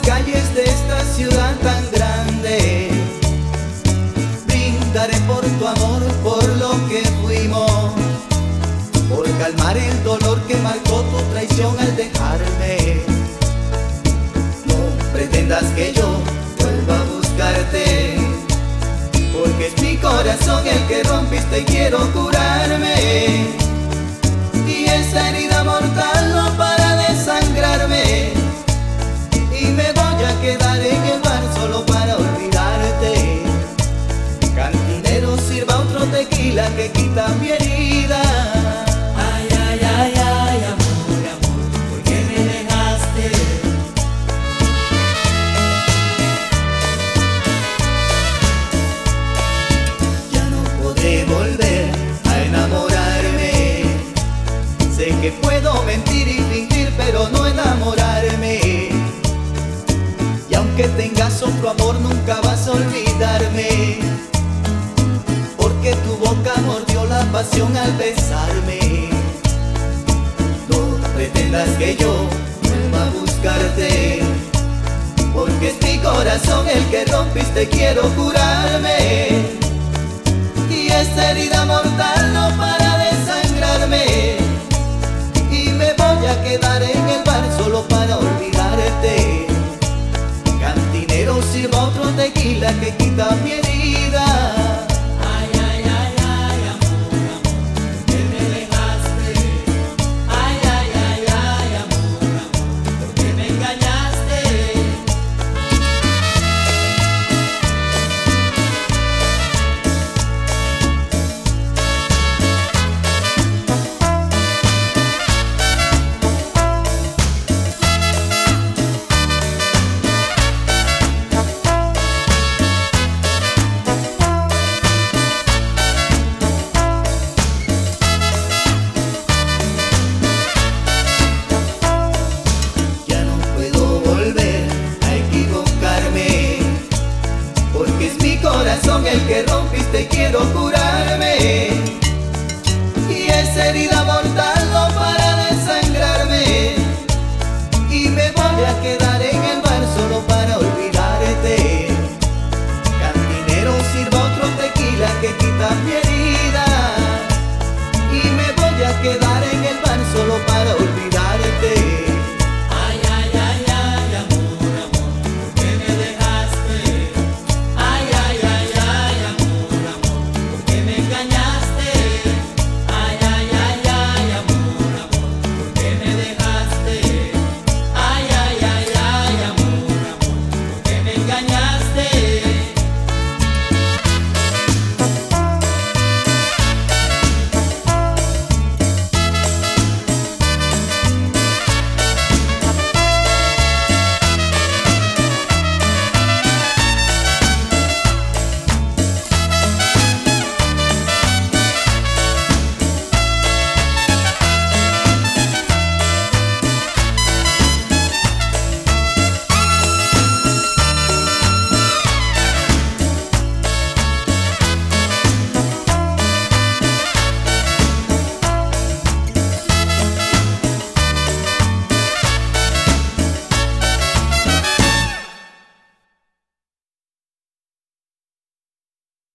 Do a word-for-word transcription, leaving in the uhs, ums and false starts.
calles de esta ciudad tan grande. Brindaré por tu amor, por lo que fuimos, por calmar el dolor que marcó tu traición al dejarme. No pretendas que yo vuelva a buscarte, porque es mi corazón el que rompiste y quiero curarme. Y esa herida mortal no para de sangrarme, y me voy a quedar en el bar solo para olvidarte. Cantinero, sirva otro tequila que quita mi herida. Ay, ay, ay, ay, amor, amor, ¿por qué me dejaste? Ya no podré volver a enamorarme. Sé que puedo mentir y fingir, pero no enamorarme. Y aunque tengas otro amor, nunca vas a olvidarme, porque tu boca mordió la pasión al besarme. No pretendas que yo vuelva a buscarte, porque es mi corazón el que rompiste, quiero curarme. Y esta herida mortal no para de sangrarme, y me voy a quedar en el bar solo para olvidarte. Cantinero, sirva otro tequila que quita mi herida. Ay, ay, ay, ay, amor, amor, ¿por qué me dejaste? Ay, ay, ay, ay, amor, amor, ¿por qué me engañaste? Ya no puedo volver a equivocarme, porque es mi corazón el que rompiste y quiero curarme. Y esa herida mortal no para de sangrarme, y me voy a quedar